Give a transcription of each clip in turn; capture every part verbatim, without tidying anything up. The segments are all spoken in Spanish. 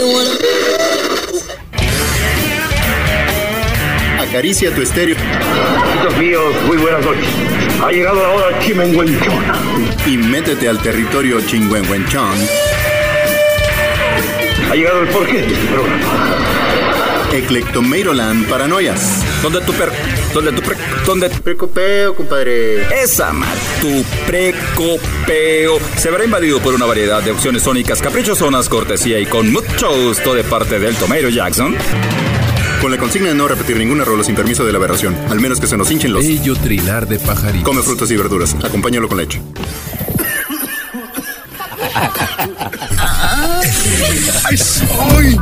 Acaricia tu estéreo. Amigos míos, muy buenas noches. Ha llegado la hora chimenguenchona. Y métete al territorio chingüengüenchón. Ha llegado el porqué de este programa. Eclectomeiroland Paranoias. ¿Dónde tu per... ¿Dónde tu pre... ¿Dónde tu precopeo, compadre? Esa mal, tu precopeo se verá invadido por una variedad de opciones sónicas caprichosonas, cortesía y con mucho gusto de parte del Tomato Jackson. Con la consigna de no repetir ninguna rola sin permiso de la aberración, al menos que se nos hinchen los... Bello trilar de pajaritos. Come frutas y verduras, acompáñalo con leche. ¡Ay, soy!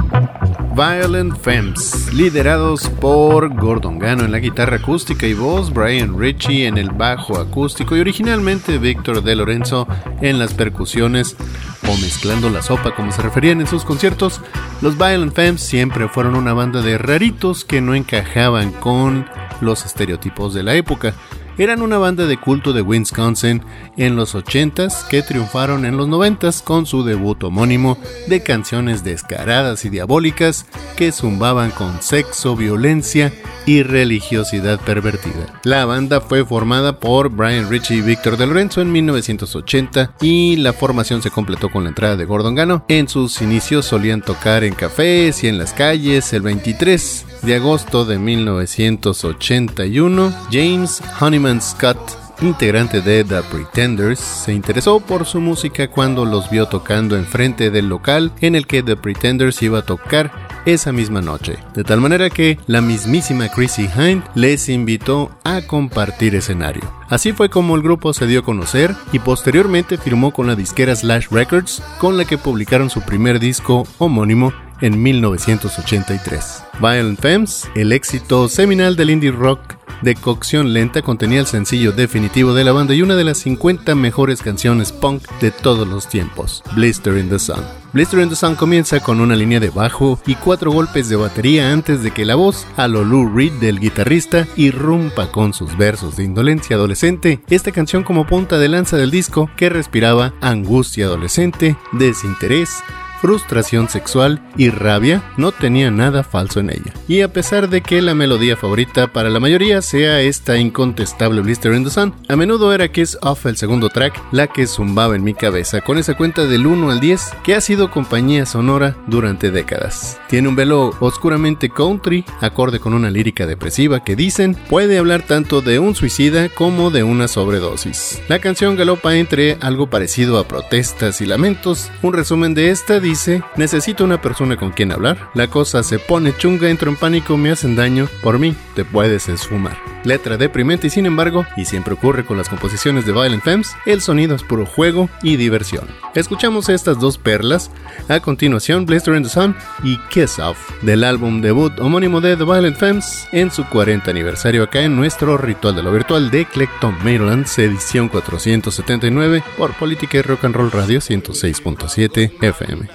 Violent Femmes, liderados por Gordon Gano en la guitarra acústica y voz, Brian Ritchie en el bajo acústico y originalmente Víctor De Lorenzo en las percusiones, o mezclando la sopa como se referían en sus conciertos. Los Violent Femmes siempre fueron una banda de raritos que no encajaban con los estereotipos de la época. Eran una banda de culto de Wisconsin en los ochentas que triunfaron en los noventas con su debut homónimo de canciones descaradas y diabólicas que zumbaban con sexo, violencia y religiosidad pervertida. La banda fue formada por Brian Ritchie y Víctor De Lorenzo en mil novecientos ochenta y la formación se completó con la entrada de Gordon Gano. En sus inicios solían tocar en cafés y en las calles. El veintitrés de agosto de mil novecientos ochenta y uno, James Honeyman Scott, integrante de The Pretenders, se interesó por su música cuando los vio tocando enfrente del local en el que The Pretenders iba a tocar esa misma noche, de tal manera que la mismísima Chrissie Hynde les invitó a compartir escenario. Así fue como el grupo se dio a conocer y posteriormente firmó con la disquera Slash Records, con la que publicaron su primer disco homónimo en mil novecientos ochenta y tres. Violent Femmes, el éxito seminal del indie rock de cocción lenta, contenía el sencillo definitivo de la banda y una de las cincuenta mejores canciones punk de todos los tiempos, Blister in the Sun. Blister in the Sun comienza con una línea de bajo y cuatro golpes de batería antes de que la voz a lo Lou Reed del guitarrista irrumpa con sus versos de indolencia adolescente. Esta canción como punta de lanza del disco que respiraba angustia adolescente, desinterés, frustración sexual y rabia, no tenía nada falso en ella. Y a pesar de que la melodía favorita para la mayoría sea esta incontestable Blister in the Sun, a menudo era Kiss Off, el segundo track, la que zumbaba en mi cabeza con esa cuenta del uno al diez que ha sido compañía sonora durante décadas. Tiene un velo oscuramente country, acorde con una lírica depresiva que dicen puede hablar tanto de un suicida como de una sobredosis. La canción galopa entre algo parecido a protestas y lamentos. Un resumen de esta dice: Dice, necesito una persona con quien hablar. La cosa se pone chunga, entro en pánico, me hacen daño. Por mí, te puedes esfumar. Letra deprimente y sin embargo, y siempre ocurre con las composiciones de Violent Femmes, el sonido es puro juego y diversión. Escuchamos estas dos perlas. A continuación, Blister in the Sun y Kiss Off, del álbum debut homónimo de The Violent Femmes, en su cuarenta aniversario acá en nuestro Ritual de lo Virtual de Eclectomeiroland, edición cuatrocientos setenta y nueve, por Política y Rock and Roll Radio ciento seis punto siete F M.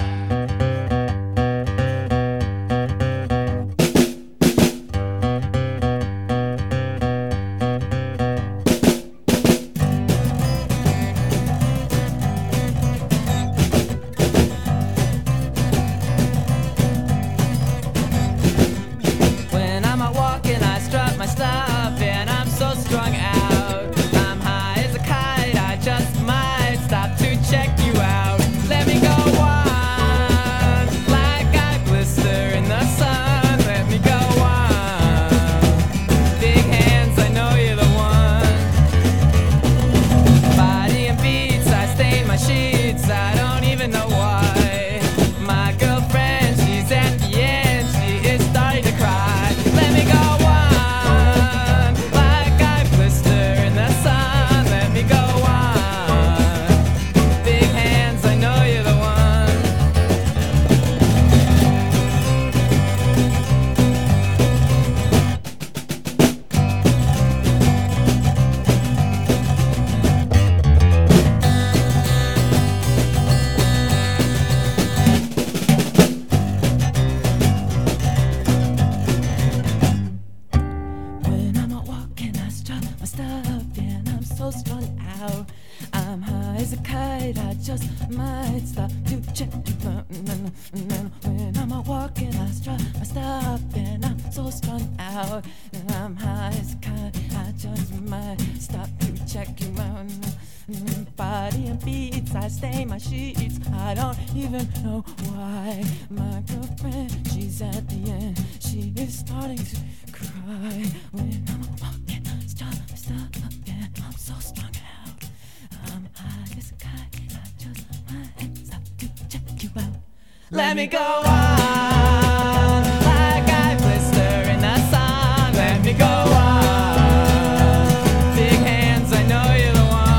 as a kite, I just might stop to check. When I'm I walk and I strut, I stop and I'm so strung out. And I'm high as a kite, I just might stop to check you out. Body and beats, I stain my sheets. I don't even know why. My girlfriend, she's at the end. She is starting to cry. When I'm walking, stop, stop again. I'm so strung out. I'm high as a kite. I just might stop to check you out. Let me go on, like I blister in the sun. Let me go on. Big hands, I know you're the one.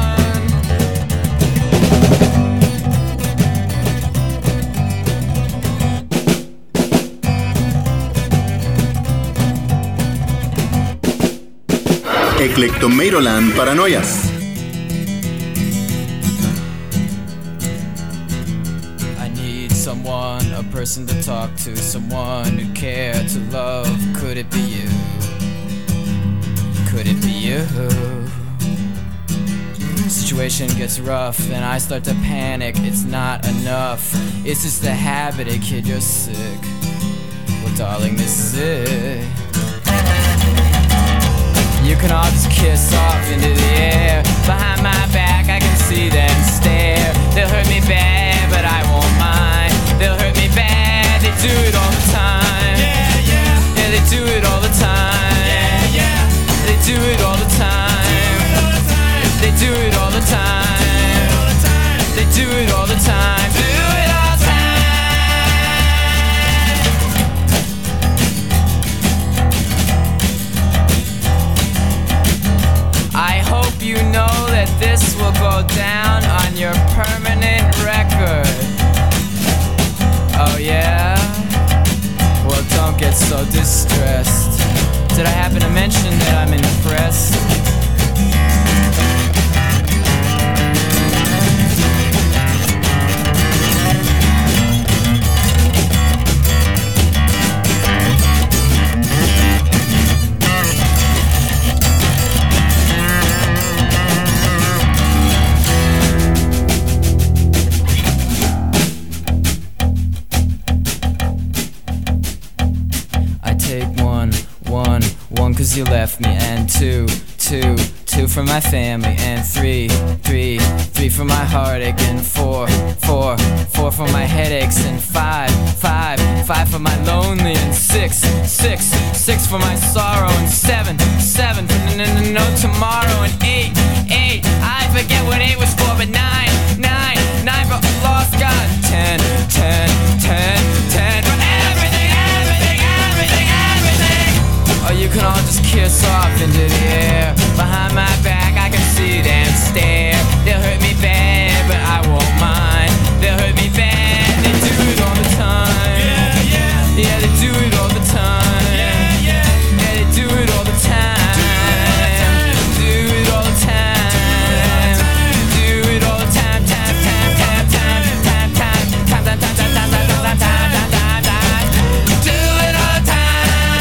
Eclectomeiroland Paranoias. Someone, a person to talk to, someone who care to love. Could it be you? Could it be you? Situation gets rough and I start to panic. It's not enough, it's just a habit. Hey kid, you're sick. Well darling, this is it. You can all just kiss off into the air. Behind my back I can see them stare. They'll hurt me bad but I won't mind. They'll hurt me bad, they do it all the time. Yeah, yeah. Yeah, they do it all the time. Yeah, yeah. They do it all the time. They do it all the time. They do it all the time. Do it all the time. I hope you know that this will go down on your permanent record. Oh yeah? Well, don't get so distressed. Did I happen to mention that I'm impressed? Cause you left me, and two, two, two for my family, and three, three, three for my heartache, and four, four, four for my headaches, and five, five, five for my lonely, and six, six, six for my sorrow, and seven, seven for no, no, no tomorrow, and eight, eight, I forget what eight was for, but nine, nine, nine for lost God, ten, ten, ten, ten for everything, everything, everything, everything. Or you can all just kiss off into the air. Behind my back I can see them stare. They'll hurt me bad, but I won't mind. They'll hurt me bad, they do it all the time. Yeah, yeah. Yeah, they do it all the time. Yeah, yeah. Yeah, they do it all the time. Do it all the time. Do it all the time. Time, time, time, time, time, time, time, time, time, time, time, time, time, time, time. Do it all the time.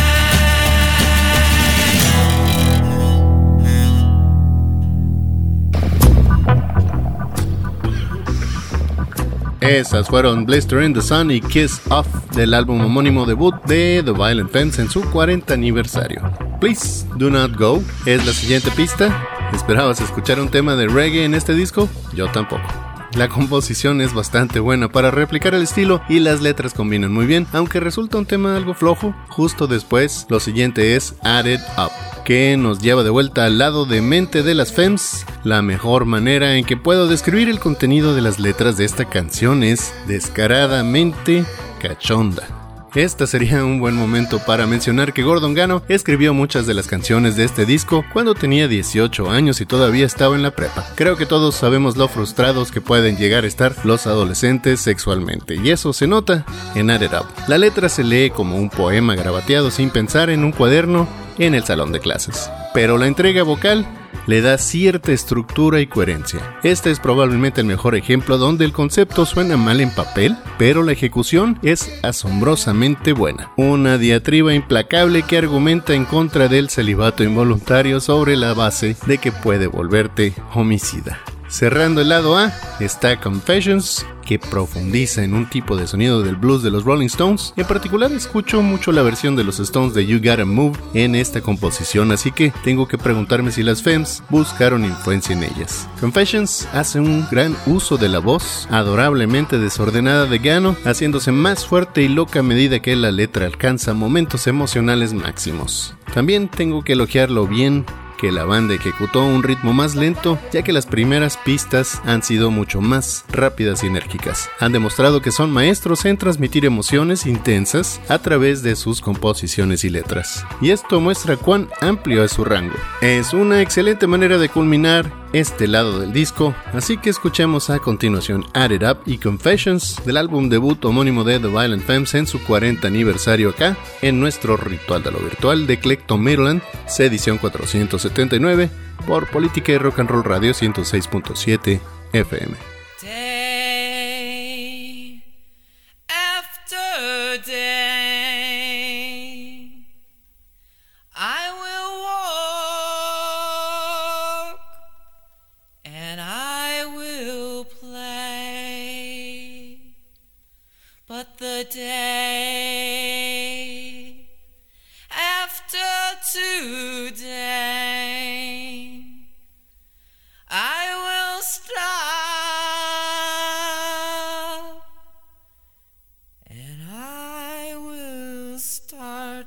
Esas fueron Blister in the Sun y Kiss Off del álbum homónimo debut de The Violent Femmes en su cuarenta aniversario. Please Do Not Go es la siguiente pista. ¿Esperabas escuchar un tema de reggae en este disco? Yo tampoco. La composición es bastante buena para replicar el estilo y las letras combinan muy bien, aunque resulta un tema algo flojo. Justo después, lo siguiente es Add It Up, que nos lleva de vuelta al lado de mente de las Femmes. La mejor manera en que puedo describir el contenido de las letras de esta canción es descaradamente cachonda. Este sería un buen momento para mencionar que Gordon Gano escribió muchas de las canciones de este disco cuando tenía dieciocho años y todavía estaba en la prepa. Creo que todos sabemos lo frustrados que pueden llegar a estar los adolescentes sexualmente, y eso se nota en Add It Up. La letra se lee como un poema grabateado sin pensar en un cuaderno en el salón de clases, pero la entrega vocal le da cierta estructura y coherencia. Este es probablemente el mejor ejemplo donde el concepto suena mal en papel, pero la ejecución es asombrosamente buena. Una diatriba implacable que argumenta en contra del celibato involuntario sobre la base de que puede volverte homicida. Cerrando el lado A está Confessions, que profundiza en un tipo de sonido del blues de los Rolling Stones. En particular escucho mucho la versión de los Stones de You Gotta Move en esta composición, así que tengo que preguntarme si las Femmes buscaron influencia en ellas. Confessions hace un gran uso de la voz adorablemente desordenada de Gano, haciéndose más fuerte y loca a medida que la letra alcanza momentos emocionales máximos. También tengo que elogiar lo bien que la banda ejecutó un ritmo más lento, ya que las primeras pistas han sido mucho más rápidas y enérgicas. Han demostrado que son maestros en transmitir emociones intensas a través de sus composiciones y letras. Y esto muestra cuán amplio es su rango. Es una excelente manera de culminar este lado del disco, así que escuchemos a continuación Add It Up y Confessions del álbum debut homónimo de The Violent Femmes en su cuarenta aniversario acá, en nuestro Ritual de lo Virtual de Clecto Midland, edición cuatrocientos setenta y nueve, por Política y Rock and Roll Radio ciento seis punto siete F M. Day after day, I will walk and I will play, but the day after today, I will stop and I will start.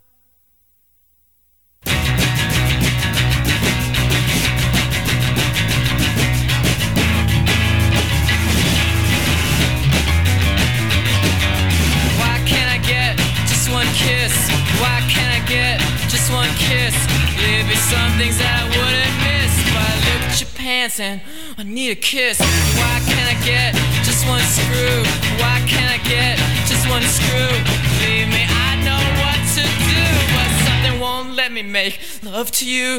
Why can't I get just one kiss? Why can't I get just one kiss? There'd be some things that I wouldn't miss, but I look at your pants and I need a kiss. Why can't I get just one screw? Why can't I get just one screw? Believe me, I know what to do, but something won't let me make love to you.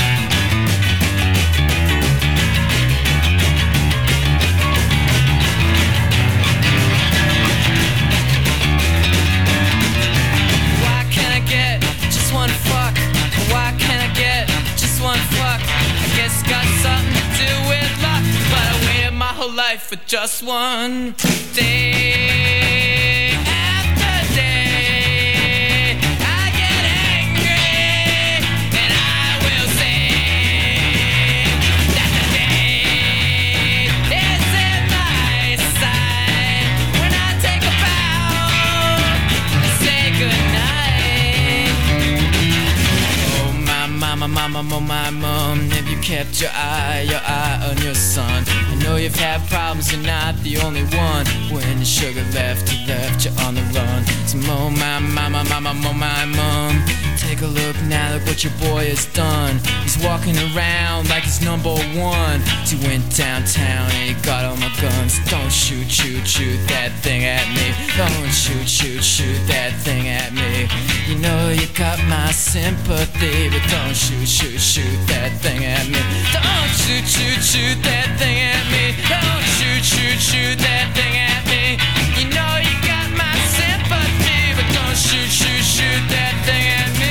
Why can't I get just one fuck? Why can't I get just one fuck? I guess it's got something to do with luck, but I waited my whole life for just one day after day. I get angry and I will sing that the day is in my sight. When I take a bow and say goodnight. Oh my mama, mama, oh my mom, have you kept your eye, your eye on your son? I know you've had problems, you're not the only one. When your sugar left, you left, you're on the run. So oh my mama, mama, oh my mom, take a look now, look what your boy has done. He's walking around like he's number one. He went downtown and he got all my guns. Don't shoot, shoot, shoot that thing at me. Don't shoot, shoot, shoot that thing at me. You know you got my sympathy, but don't shoot, shoot, shoot that thing at me. Don't shoot, shoot, shoot that thing at me. Don't shoot, shoot, shoot that thing at me. You know you got my sympathy, but don't shoot, shoot, shoot that thing at me.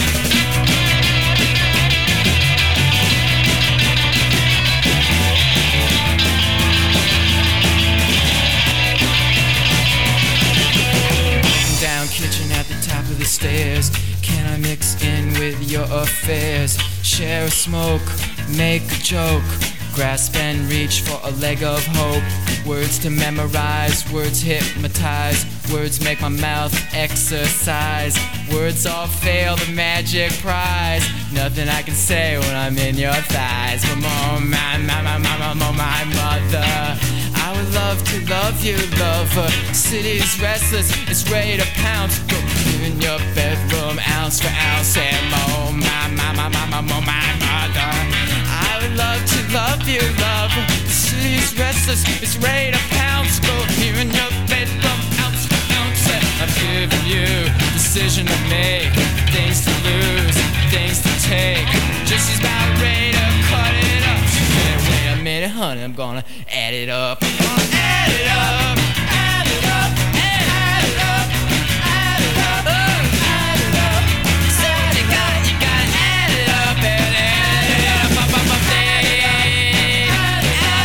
Down kitchen at the top of the stairs. Can I mix in with your affairs? Share a smoke, make a joke, grasp and reach for a leg of hope. Words to memorize, words hypnotize, words make my mouth exercise. Words all fail the magic prize. Nothing I can say when I'm in your thighs. But oh my, my, my, my, my, my, my mother, I would love to love you, lover. City's restless, it's ready to pounce. Go in your bedroom, ounce for ounce. And oh my, my, my, my, my, my, my mother, I would love to love you, lover. City's restless, it's ready to pounce. Go here in your bedroom, ounce for ounce. And I'm giving you decision to make, things to lose, things to take. Just as about ready to cut it up. She said, wait a minute, honey, I'm gonna add it up. I'm gonna add it up, add it up, add it up, add it up, oh, add it up. So you got it, you gotta add it up, add it, add it up, up, up, up, add it up, add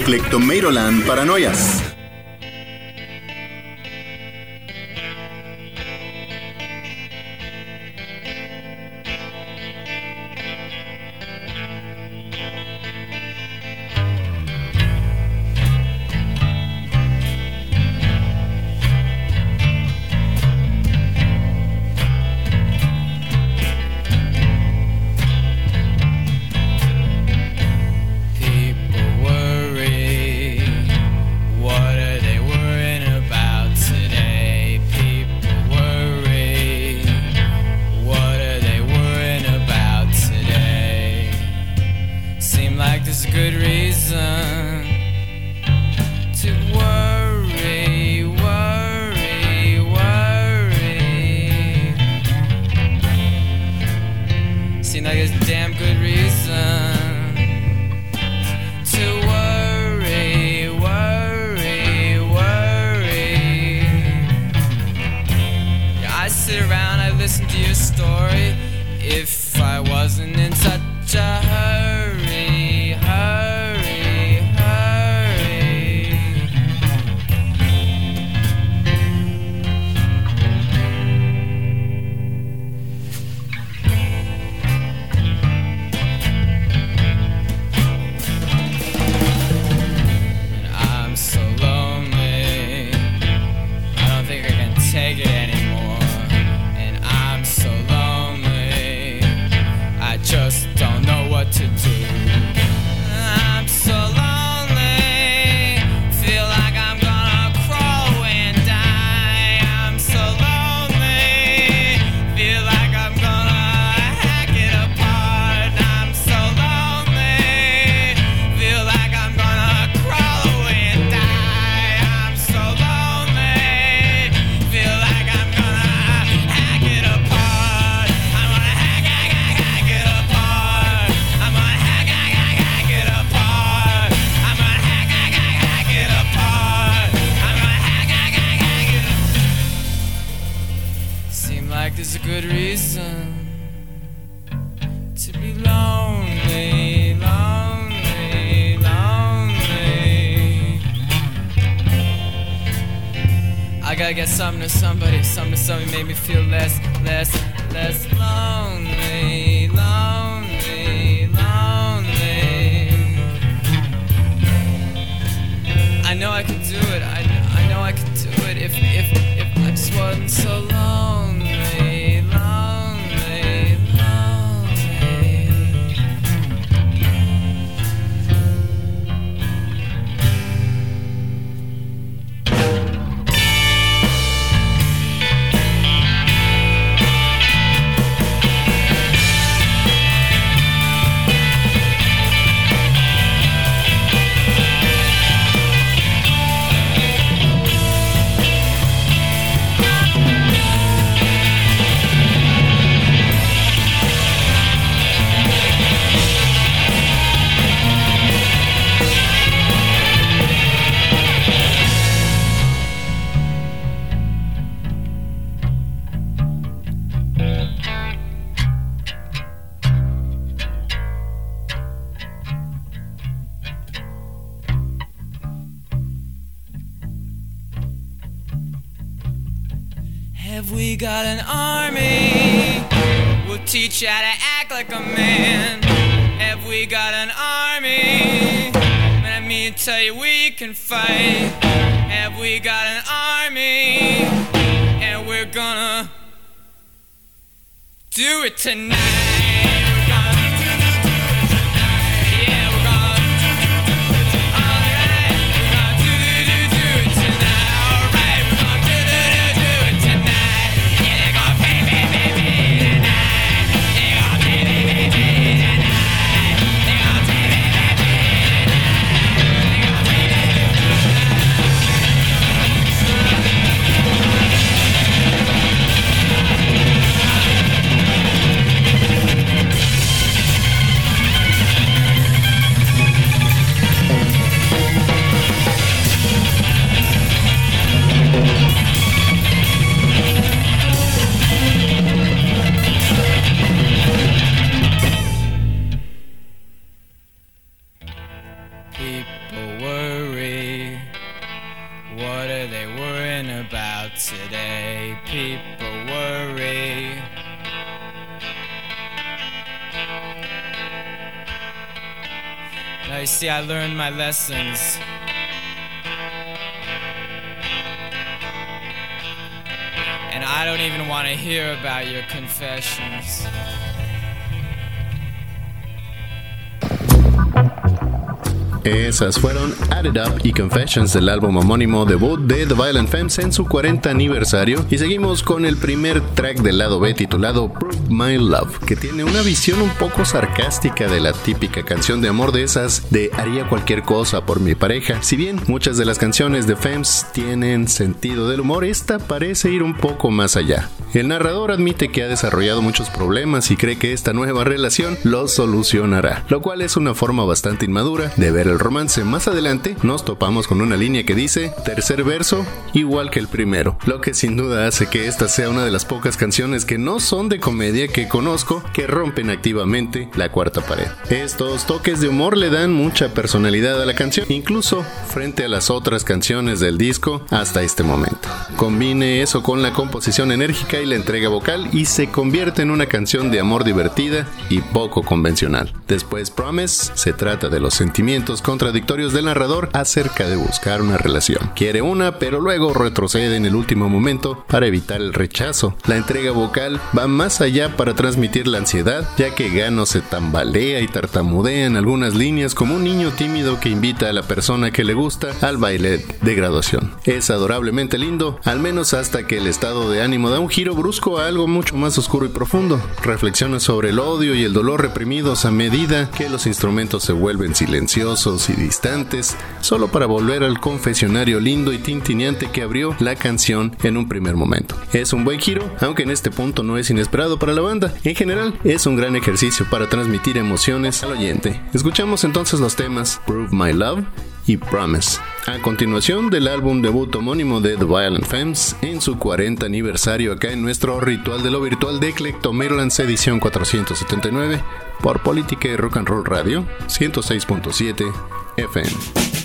Kleptomeiroland Paranoias. I get something to somebody, something to somebody made me feel less, less, less lonely, lonely, lonely. I know I could do it, I, I know I could do it if, if, if I just wasn't so lonely, lonely, lonely. Have we got an army? We'll teach you how to act like a man. Have we got an army? Let me tell you we can fight. Have we got an army? And we're gonna do it tonight. you see, I learned my lessons. And I don't even want to hear about your confessions. Esas fueron Added Up y Confessions del álbum homónimo debut de The Violent Femmes en su cuarenta aniversario, y seguimos con el primer track del lado B titulado Prove My Love, que tiene una visión un poco sarcástica de la típica canción de amor de esas de haría cualquier cosa por mi pareja. Si bien muchas de las canciones de Femmes tienen sentido del humor, esta parece ir un poco más allá. El narrador admite que ha desarrollado muchos problemas y cree que esta nueva relación los solucionará, lo cual es una forma bastante inmadura de ver el romance. Más adelante nos topamos con una línea que dice tercer verso igual que el primero, lo que sin duda hace que esta sea una de las pocas canciones que no son de comedia que conozco que rompen activamente la cuarta pared. Estos toques de humor le dan mucha personalidad a la canción, incluso frente a las otras canciones del disco hasta este momento. Combine eso con la composición enérgica y la entrega vocal y se convierte en una canción de amor divertida y poco convencional. Después Promise se trata de los sentimientos contradictorios del narrador acerca de buscar una relación. Quiere una, pero luego retrocede en el último momento para evitar el rechazo. La entrega vocal va más allá para transmitir la ansiedad, ya que Gano se tambalea y tartamudea en algunas líneas como un niño tímido que invita a la persona que le gusta al baile de graduación. Es adorablemente lindo, al menos hasta que el estado de ánimo da un giro brusco a algo mucho más oscuro y profundo. Reflexiona sobre el odio y el dolor reprimidos a medida que los instrumentos se vuelven silenciosos y distantes, solo para volver al confesionario lindo y tintineante que abrió la canción en un primer momento. Es un buen giro, aunque en este punto no es inesperado para la banda. En general, es un gran ejercicio para transmitir emociones al oyente. Escuchamos entonces los temas Prove My Love y Promise. A continuación del álbum debut homónimo de The Violent Femmes en su cuarenta aniversario acá en nuestro Ritual de lo Virtual de Eclectomerolands edición cuatrocientos setenta y nueve por Política y Rock and Roll Radio ciento seis punto siete F M.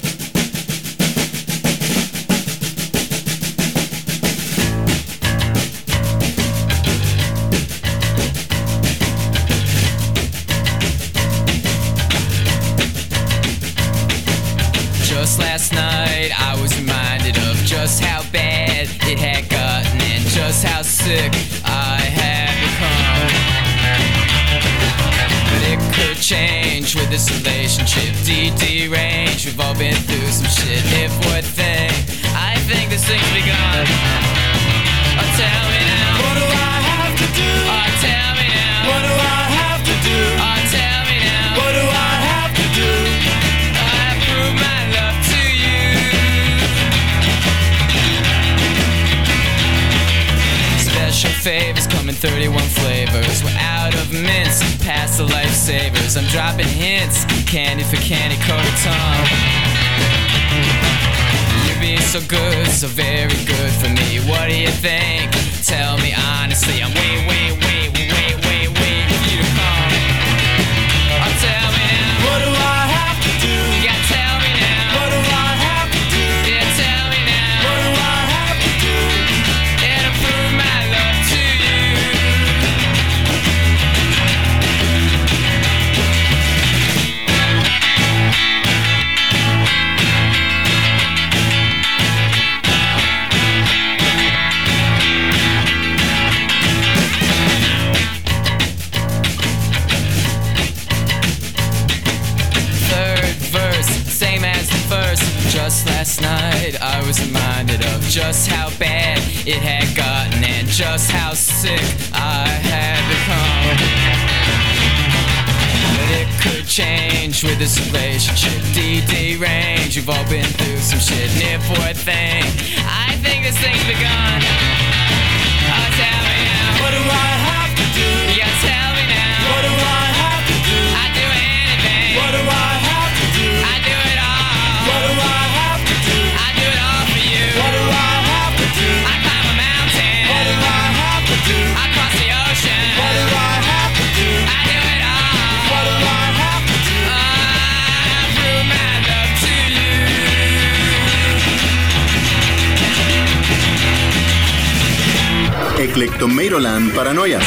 Just last night I was reminded of just how bad it had gotten and just how sick I had become. But it could change with this relationship. D D range, we've all been through some shit. If what thing, I think this thing's begun. Oh, tell me now, what do I have to do? Oh, tell me now, what do I have to do? Oh, tell me now, what do I have to do? I prove my love to you. Special favors come in thirty-one flavors. We're out of mints, past the lifesavers. I'm dropping hints, candy for candy coated tongue. You're being so good, so very good for me. What do you think? Tell me honestly, I'm wait, wait, wait, wait, wait, wait for you to come. Oh, tell me now, what do I have to do? You gotta tell me now, what do I have to do? Yeah, tell me now, what do I have to do? Yeah, to prove my love to you. Just last night I was reminded of just how bad it had gotten and just how sick I had become. But it could change with this relationship. D D range, you've all been through some shit. Near for a thing, I think this thing's begun. Oh, tell me now, what do I have to do? You gotta tell me now, what do I have to do? I'd do anything. What do I have to do? I do it all. What do I have to do? I do it all for you. What do I have to do? I climb a mountain. What do I have to do? I cross the ocean. What do I have to do? I do it all. What do I have to do? I prove my love to you. Eclectomeroland Paranoias.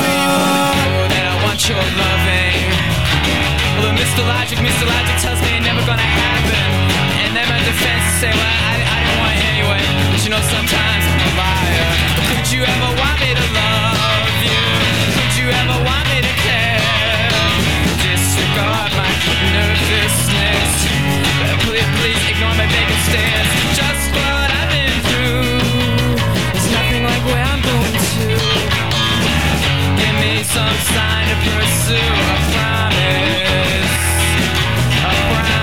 that I want your loving. Although Mister Logic, Mister Logic tells me it's never gonna happen. And then my defense say, well, I, I didn't want it anyway. But you know, sometimes I'm a liar. But could you ever want me to love you? Could you ever want me to care? Disregard my nervousness. Please, please ignore my vacant stance. Just what I've been through. There's nothing like where I'm going to. Give me some sign to pursue. A promise. A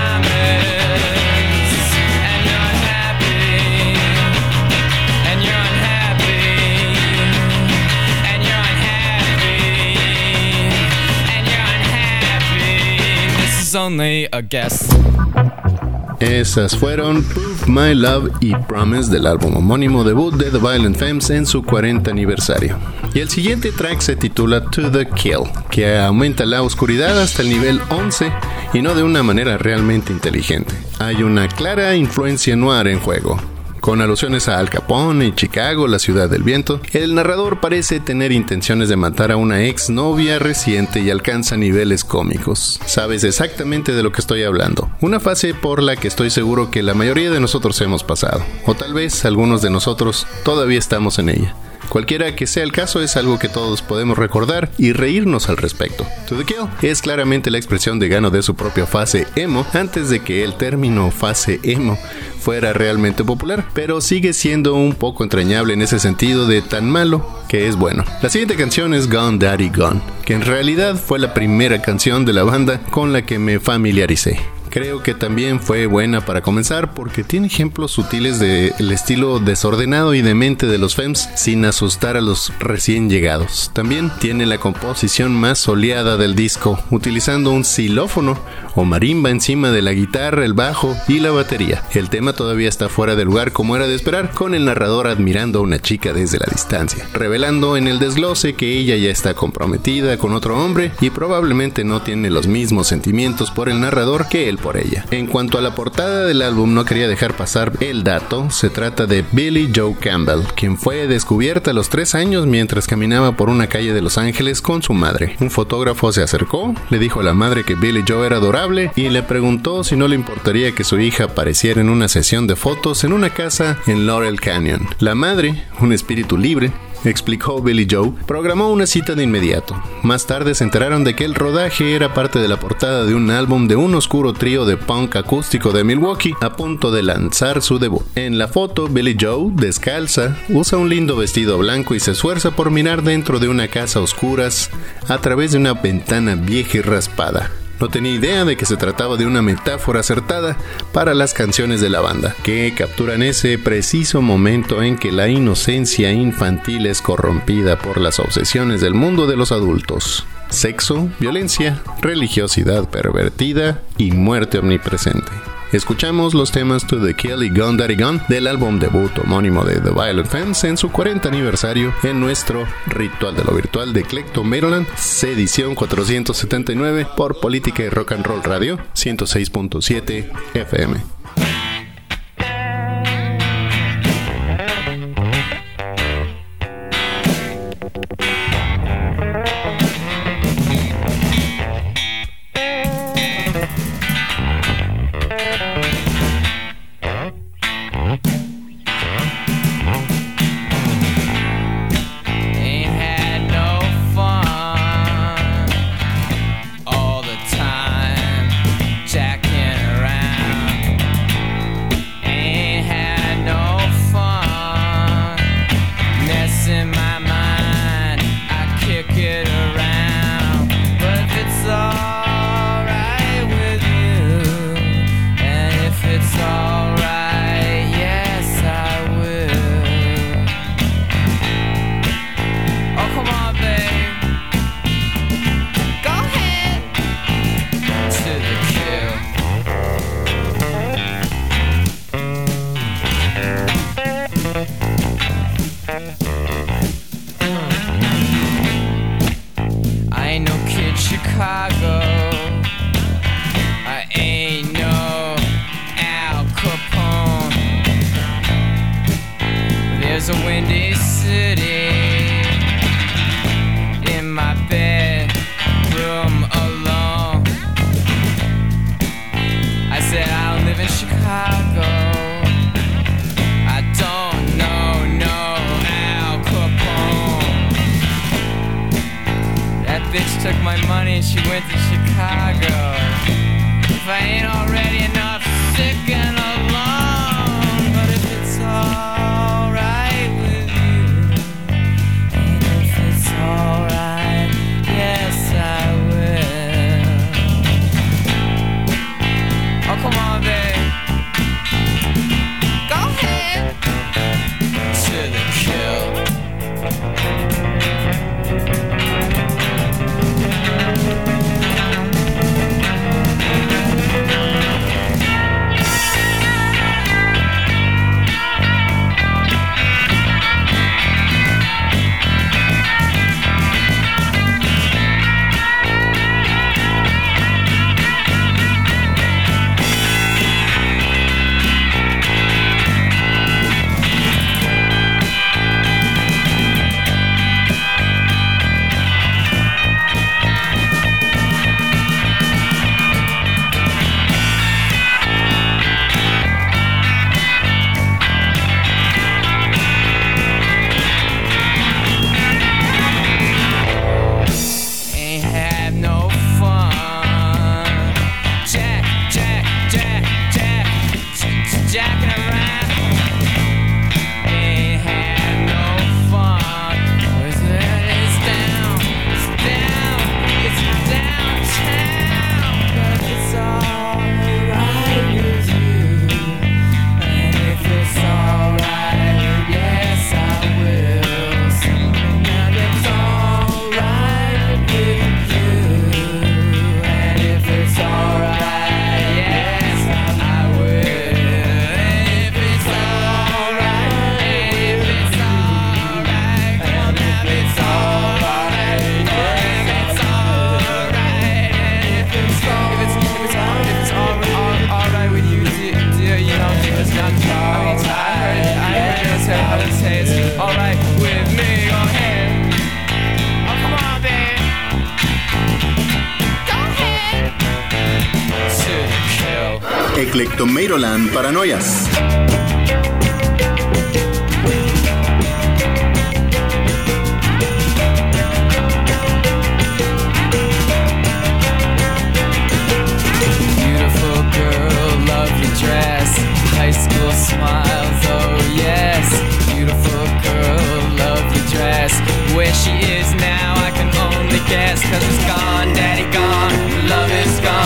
promise. And you're unhappy. And you're unhappy. And you're unhappy. And you're unhappy. This is only a guess. Esas fueron Prove My Love y Promise del álbum homónimo debut de The Violent Femmes en su cuarenta aniversario. Y el siguiente track se titula To The Kill, que aumenta la oscuridad hasta el nivel once y no de una manera realmente inteligente. Hay una clara influencia noir en juego. Con alusiones a Al Capone y Chicago, la ciudad del viento, el narrador parece tener intenciones de matar a una ex novia reciente y alcanza niveles cómicos. Sabes exactamente de lo que estoy hablando. Una fase por la que estoy seguro que la mayoría de nosotros hemos pasado, o tal vez algunos de nosotros todavía estamos en ella. Cualquiera que sea el caso, es algo que todos podemos recordar y reírnos al respecto. To The Kill es claramente la expresión de Gano de su propia fase emo, antes de que el término fase emo fuera realmente popular, pero sigue siendo un poco entrañable en ese sentido de tan malo que es bueno. La siguiente canción es Gone Daddy Gone, que en realidad fue la primera canción de la banda con la que me familiaricé. Creo que también fue buena para comenzar porque tiene ejemplos sutiles del estilo desordenado y demente de los Femmes sin asustar a los recién llegados. También tiene la composición más soleada del disco, utilizando un xilófono o marimba encima de la guitarra, el bajo y la batería. El tema todavía está fuera de lugar como era de esperar, con el narrador admirando a una chica desde la distancia, revelando en el desglose que ella ya está comprometida con otro hombre y probablemente no tiene los mismos sentimientos por el narrador que él por ella. En cuanto a la portada del álbum, no quería dejar pasar el dato. Se trata de Billie Joe Campbell, quien fue descubierta a los tres años mientras caminaba por una calle de Los Ángeles con su madre. Un fotógrafo se acercó, le dijo a la madre que Billie Joe era adorable y le preguntó si no le importaría que su hija apareciera en una sesión de fotos en una casa en Laurel Canyon. La madre, un espíritu libre, explicó Billie Joe, programó una cita de inmediato. Más tarde se enteraron de que el rodaje era parte de la portada de un álbum de un oscuro trío de punk acústico de Milwaukee a punto de lanzar su debut. En la foto, Billie Joe, descalza, usa un lindo vestido blanco y se esfuerza por mirar dentro de una casa a oscuras a través de una ventana vieja y raspada. No tenía idea de que se trataba de una metáfora acertada para las canciones de la banda, que capturan ese preciso momento en que la inocencia infantil es corrompida por las obsesiones del mundo de los adultos. Sexo, violencia, religiosidad pervertida y muerte omnipresente. Escuchamos los temas To The Kill y Gun Daddy Gun del álbum debut homónimo de The Violent Femmes en su cuarenta aniversario en nuestro Ritual de lo Virtual de Eclectomeiroland, edición cuatrocientos setenta y nueve por Política y Rock and Roll Radio ciento seis punto siete F M. Eclectomeiroland Paranoias. Beautiful girl, lovely dress, high school smiles, oh yes. Beautiful girl, lovely dress, where she is now I can only guess. Cause it's gone, daddy gone, love is gone.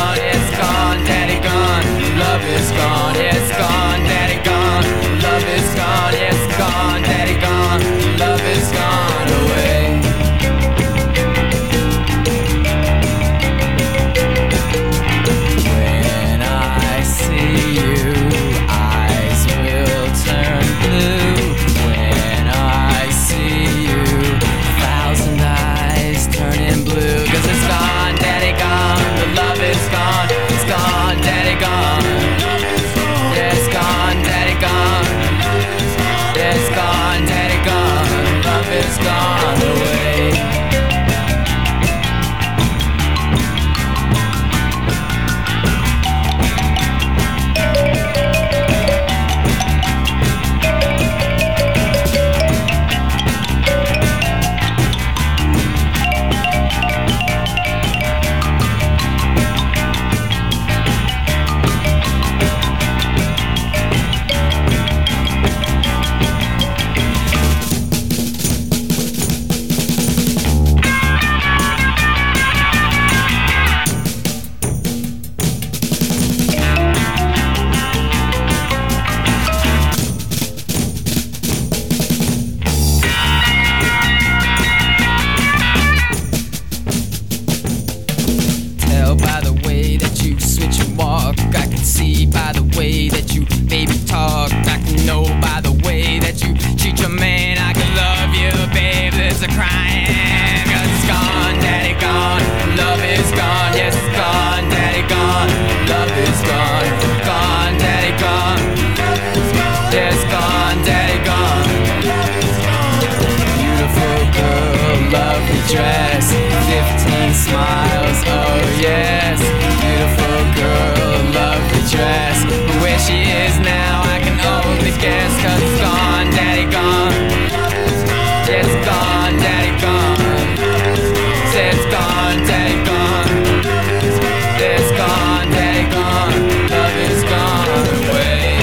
see by the way that you baby talk. I can know by the way that you treat your man. I can love you, babe, there's a crying. Cause it's gone, daddy gone, love is gone. Yes, it's gone, daddy gone, love is gone. Gone, daddy gone, yes, gone, daddy gone. Beautiful girl, lovely dress, fifteen smiles, oh yes. Beautiful girl, lovely dress, but where she is now I can only guess. Cause it's gone, daddy gone, yeah, it's gone, daddy gone. Say it's gone, daddy gone, yeah, it's gone, daddy gone. Love is gone away,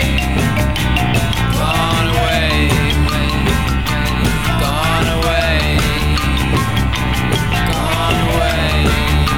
gone away, gone away, gone away.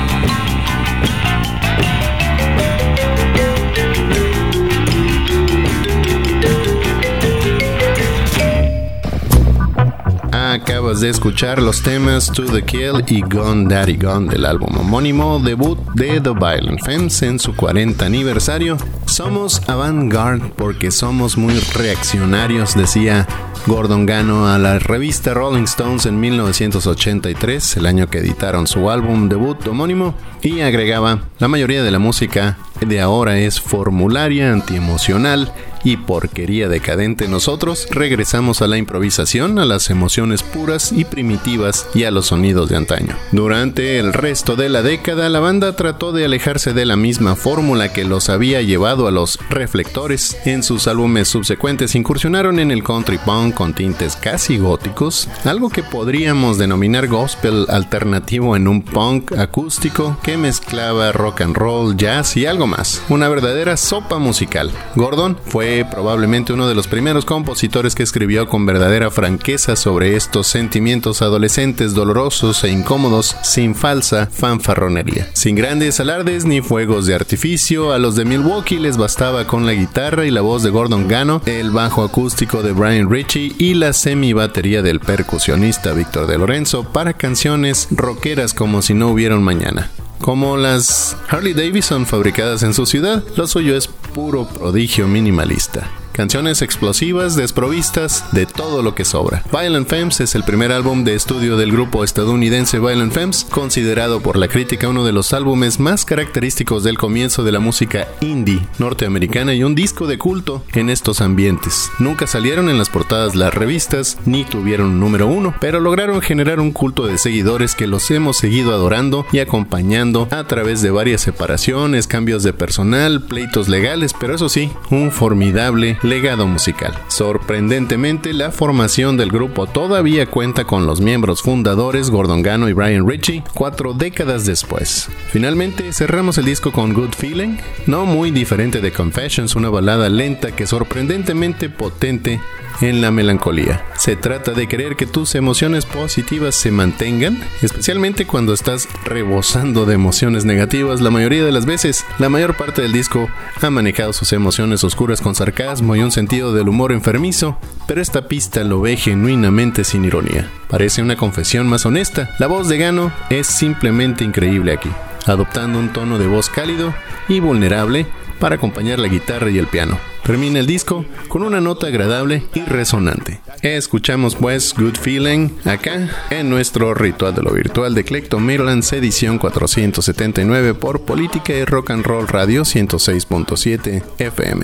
Acabas de escuchar los temas To The Kill y Gone Daddy Gone del álbum homónimo, debut de The Violent Femmes en su cuarenta aniversario. Somos avant-garde porque somos muy reaccionarios, decía Gordon Gano a la revista Rolling Stones en mil novecientos ochenta y tres, el año que editaron su álbum debut homónimo, y agregaba: la mayoría de la música de ahora es formularia, antiemocional y porquería decadente. Nosotros regresamos a la improvisación, a las emociones puras y primitivas y a los sonidos de antaño. Durante el resto de la década, la banda trató de alejarse de la misma fórmula que los había llevado a los reflectores. En sus álbumes subsecuentes incursionaron en el country punk con tintes casi góticos, algo que podríamos denominar gospel alternativo en un punk acústico que mezclaba rock and roll, jazz y algo más. Una verdadera sopa musical. Gordon fue probablemente uno de los primeros compositores que escribió con verdadera franqueza sobre estos sentimientos adolescentes dolorosos e incómodos, sin falsa fanfarronería. Sin grandes alardes ni fuegos de artificio, a los de Milwaukee les bastaba con la guitarra y la voz de Gordon Gano, el bajo acústico de Brian Ritchie y la semi-batería del percusionista Víctor De Lorenzo para canciones rockeras como si no hubiera un mañana. Como las Harley Davidson fabricadas en su ciudad, lo suyo es puro prodigio minimalista. Canciones explosivas, desprovistas de todo lo que sobra. Violent Femmes es el primer álbum de estudio del grupo estadounidense Violent Femmes, considerado por la crítica uno de los álbumes más característicos del comienzo de la música indie norteamericana y un disco de culto en estos ambientes. Nunca salieron en las portadas de las revistas, ni tuvieron un número uno, pero lograron generar un culto de seguidores que los hemos seguido adorando y acompañando a través de varias separaciones, cambios de personal, pleitos legales, pero eso sí, un formidable legado musical. Sorprendentemente, la formación del grupo todavía cuenta con los miembros fundadores Gordon Gano y Brian Ritchie cuatro décadas después. Finalmente, cerramos el disco con Good Feeling, no muy diferente de Confessions, una balada lenta que sorprendentemente potente en la melancolía. Se trata de querer que tus emociones positivas se mantengan, especialmente cuando estás rebosando de emociones negativas. La mayoría de las veces, la mayor parte del disco ha manejado sus emociones oscuras con sarcasmo y un sentido del humor enfermizo, pero esta pista lo ve genuinamente sin ironía. Parece una confesión más honesta. La voz de Gano es simplemente increíble aquí, adoptando un tono de voz cálido y vulnerable para acompañar la guitarra y el piano. Termina el disco con una nota agradable y resonante. Escuchamos pues Good Feeling acá en nuestro Ritual de lo Virtual de Eclecto Marylands, edición cuatrocientos setenta y nueve por Política y Rock and Roll Radio ciento seis punto siete F M.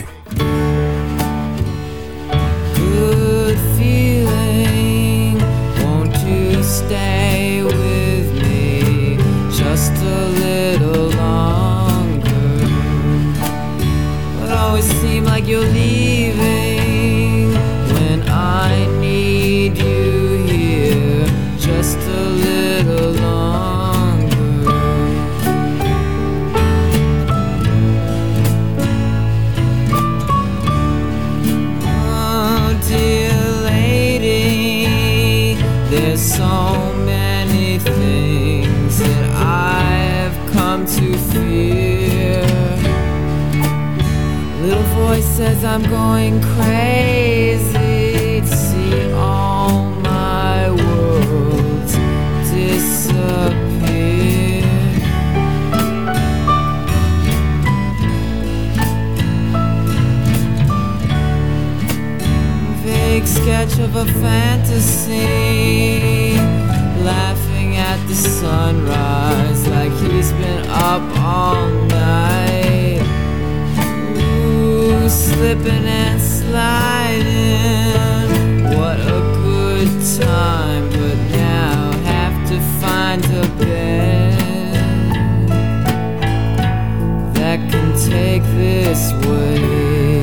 Good feeling, won't you stay with me just a little longer? It always seems like you're leaving when I need you here just a little longer. Oh dear lady, there's so many things that I've come to fear. Little voice says I'm going crazy to see all my worlds disappear. edge of a fantasy, laughing at the sunrise like he's been up all night. Ooh, slipping and sliding, what a good time, but now have to find a bed that can take this way.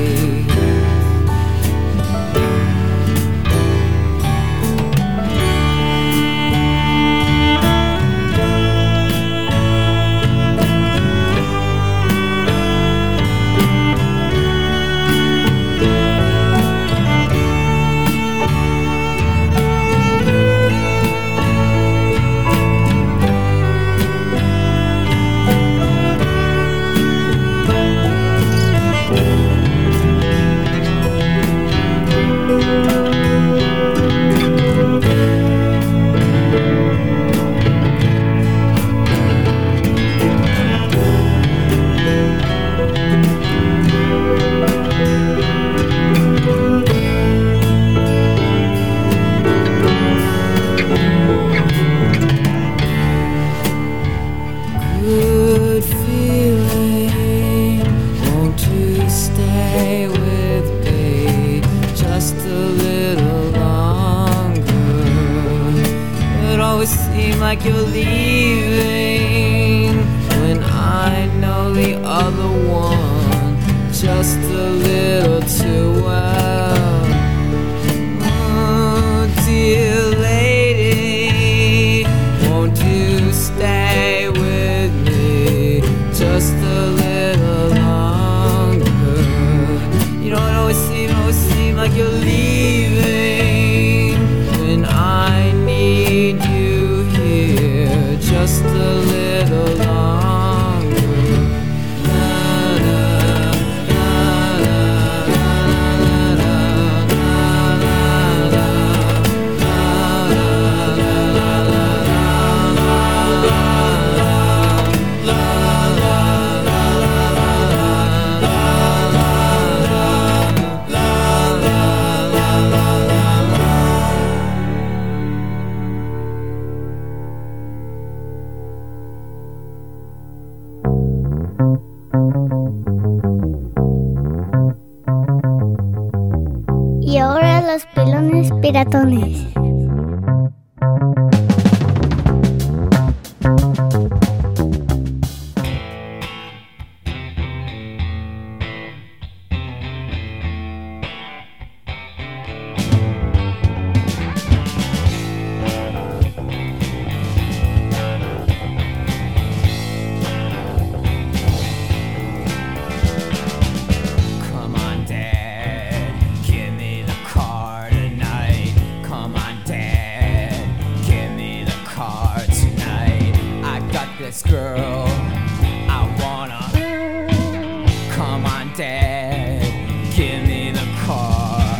Like you're leaving when I know the other one just a little too well. Oh, dear lady, won't you stay with me just a little longer? You don't always seem, always seem like you're leaving when I need you. Just a little longer. La, la, la, la, la, Y ahora los pelones piratones. This girl, I wanna. Come on, Dad, give me the car.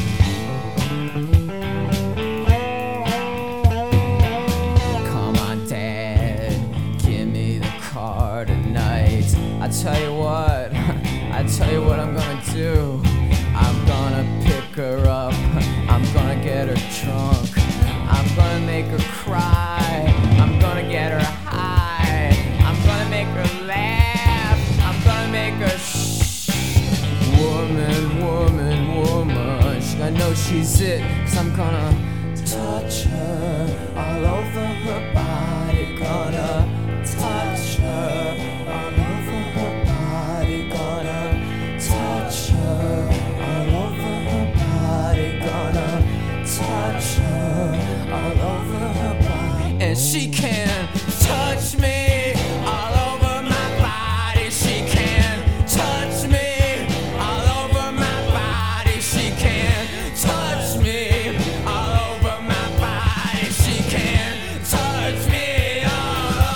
Come on, Dad, give me the car tonight. I tell you what, I tell you what I'm gonna do. I'm gonna pick her up, I'm gonna get her drunk, I'm gonna make her cry, I'm gonna get her high. Make her laugh, I'm gonna make her shh. Woman, woman, woman, I know she's it, cause I'm gonna touch her all over her body. Gonna touch her all over her body. Gonna touch her all over her body. Gonna touch her all over her body. And she can touch me. Touch me all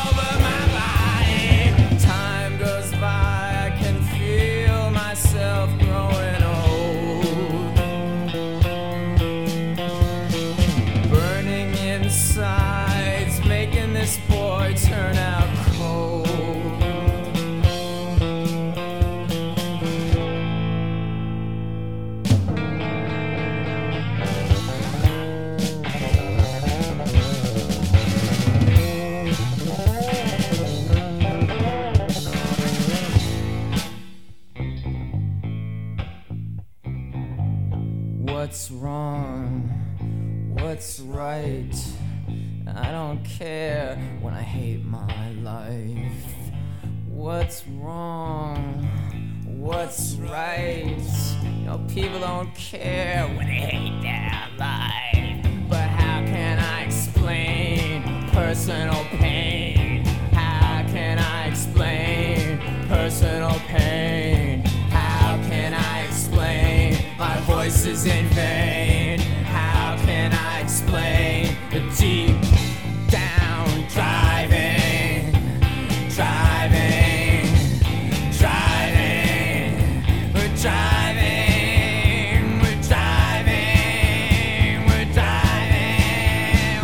what's right. I don't care when I hate my life. What's wrong? What's right? You know, people don't care when they hate their life. But how can I explain personal pain? How can I explain personal pain? How can I explain my voice is in vain? How can I explain the deep down driving, driving, driving, we're driving, we're driving, we're driving,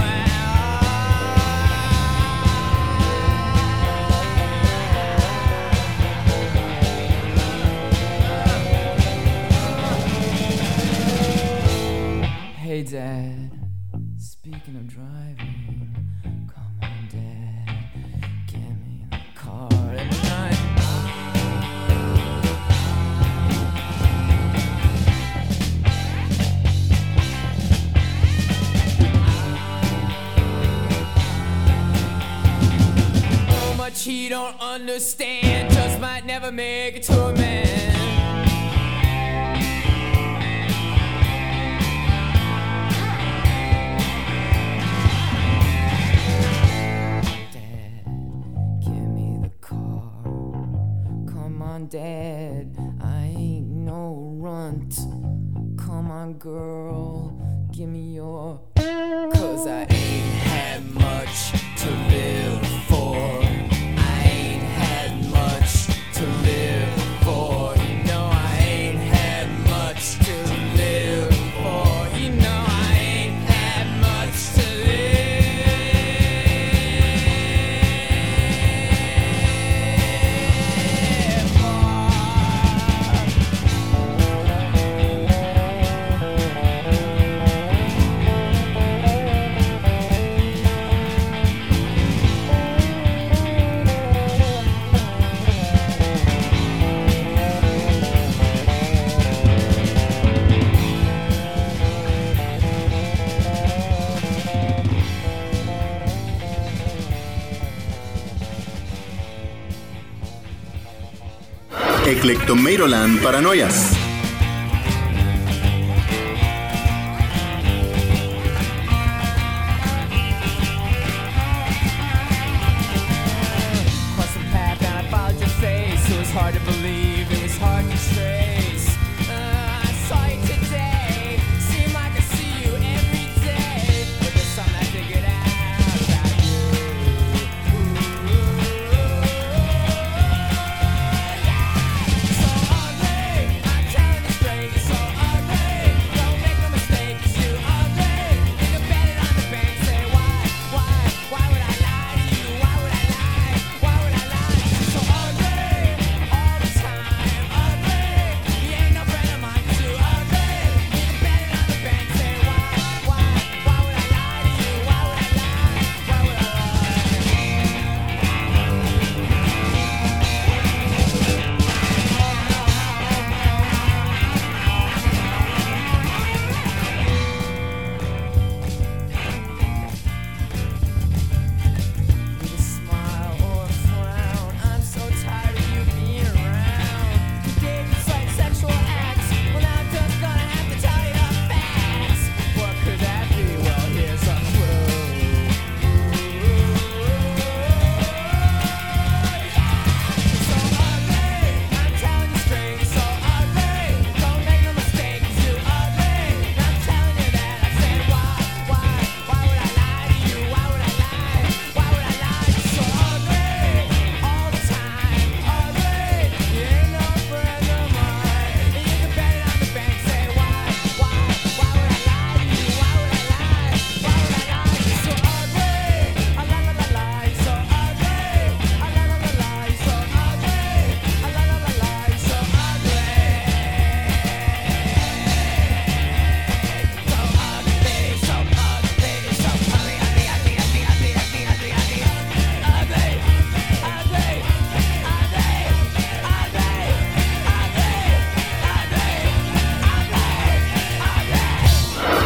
well. Hey Dad, speaking of driving, come on Dad, give me the car tonight. So much he don't understand, just might never make it to a man. Dad, I ain't no runt. Come on, girl, give me your. Cause I ain't had much to live for. I ain't had much to live for. You know I ain't had much to live for. You know I ain't had much to live. Eclectomeiroland Paranoias. Cross the path and I followed your face. It was hard to believe, it was hard to trace. Uh, I saw you today, seemed like I see you every day. But there's something I figured out about you. Ooh, yeah. So ugly, I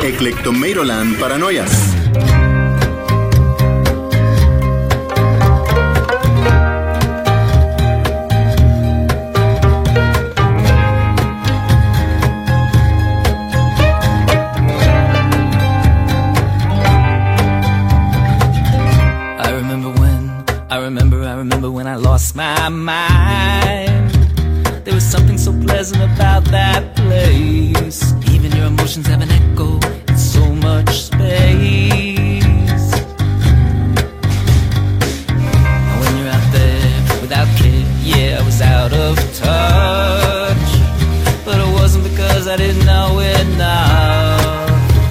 Eclectomeiroland Paranoias. My mind, there was something so pleasant about that place. Even your emotions have an echo in so much space. And when you're out there without care, yeah, I was out of touch. But it wasn't because I didn't know enough.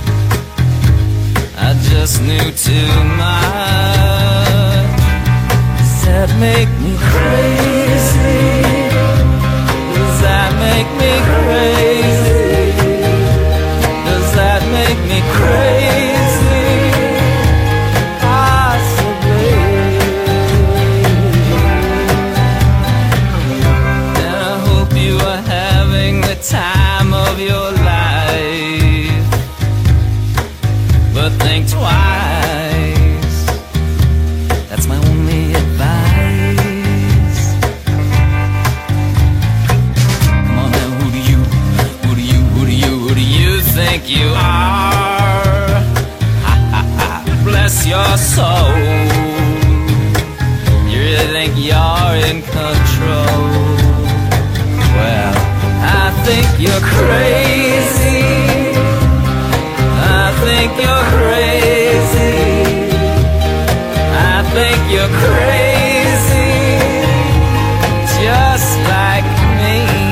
I just knew too much. Does that make me crazy? Does that make me crazy? Does that make me crazy? Possibly. And I hope you are having the time of your life. But think twice. That's my only advice. Think you are, ha, ha, ha. Bless your soul. You really think you're in control? Well, I think you're crazy. I think you're crazy. I think you're crazy, just like me.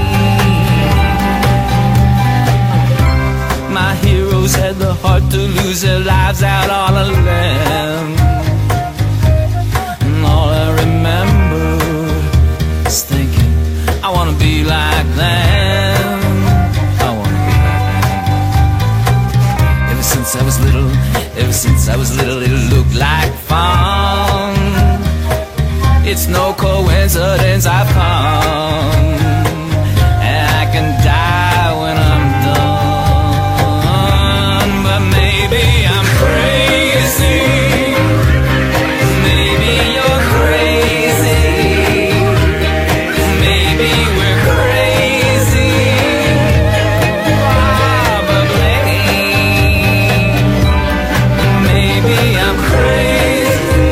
My heroes had the heart to lose their lives out on a limb. And all I remember is thinking, I wanna be like them. I wanna be like them. Ever since I was little, ever since I was little, it looked like fun. It's no coincidence I've come, and I can die when I'm done. Maybe I'm crazy. Maybe you're crazy. Maybe we're crazy. Probably. Maybe I'm crazy.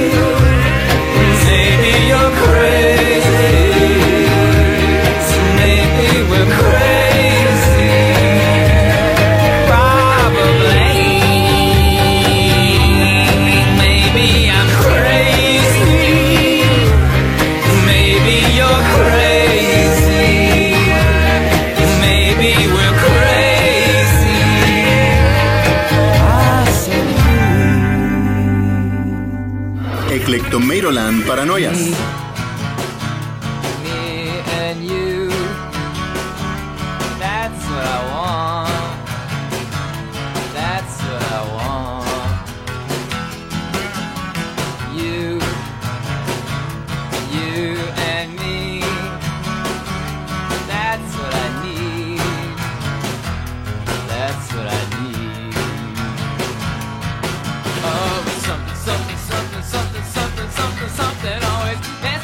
Maybe you're crazy. Maybe we're crazy. Eclectomeiroland Paranoias. Me, me and you, that's what I want. That's what I want. You, you and me, that's what I need. That's what I need. Oh, something, something, something, something, something, something, something always.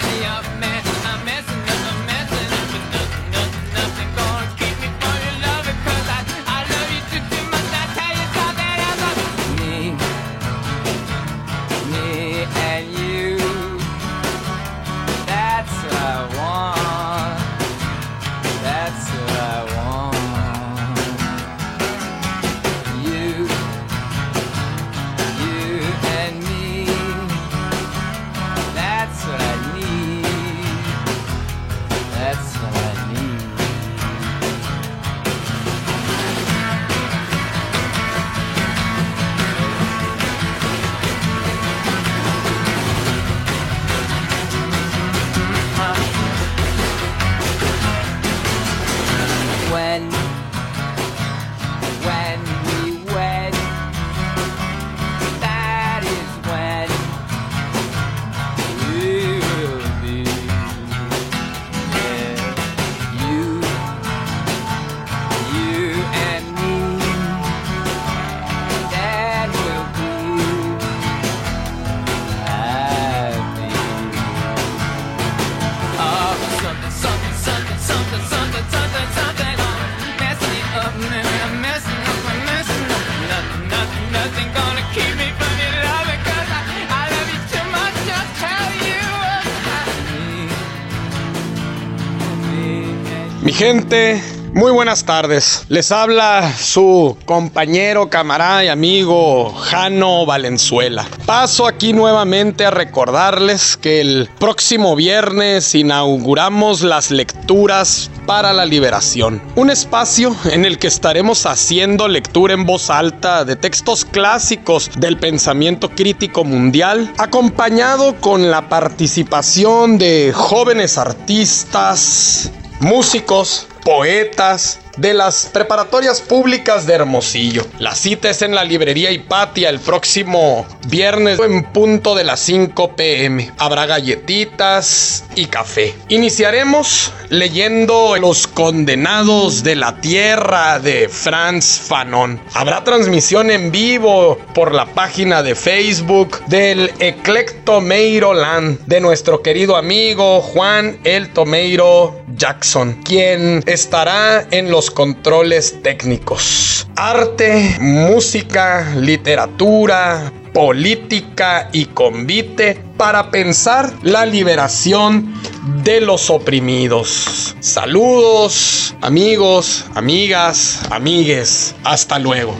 Mi gente, muy buenas tardes. Les habla su compañero, camarada y amigo Jano Valenzuela. Paso aquí nuevamente a recordarles que el próximo viernes inauguramos las lecturas para la liberación. Un espacio en el que estaremos haciendo lectura en voz alta de textos clásicos del pensamiento crítico mundial, acompañado con la participación de jóvenes artistas, músicos, poetas de las preparatorias públicas de Hermosillo. La cita es en la librería Hipatia el próximo viernes en punto de las cinco pe eme. Habrá galletitas y café. Iniciaremos leyendo Los Condenados de la Tierra de Frantz Fanon. Habrá transmisión en vivo por la página de Facebook del Eclectomeiroland de nuestro querido amigo Juan el Tomeiro Jackson, quien estará en los controles técnicos. Arte, música, literatura, política y convite para pensar la liberación de los oprimidos. Saludos, amigos, amigas, amigues. Hasta luego.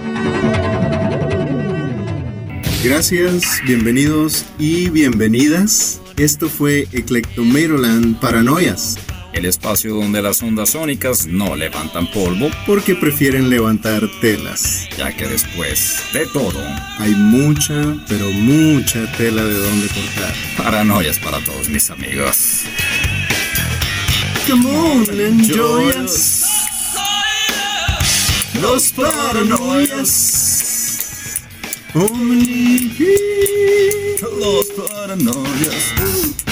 Gracias, bienvenidos y bienvenidas. Esto fue Eclectomeiroland Paranoias. El espacio donde las ondas sónicas no levantan polvo, Porque prefieren levantar telas. ya que después de todo, Hay mucha, pero mucha tela de donde cortar. paranoias para todos mis amigos. Come on, enjoy us. Los paranoias. Omni. Los paranoias.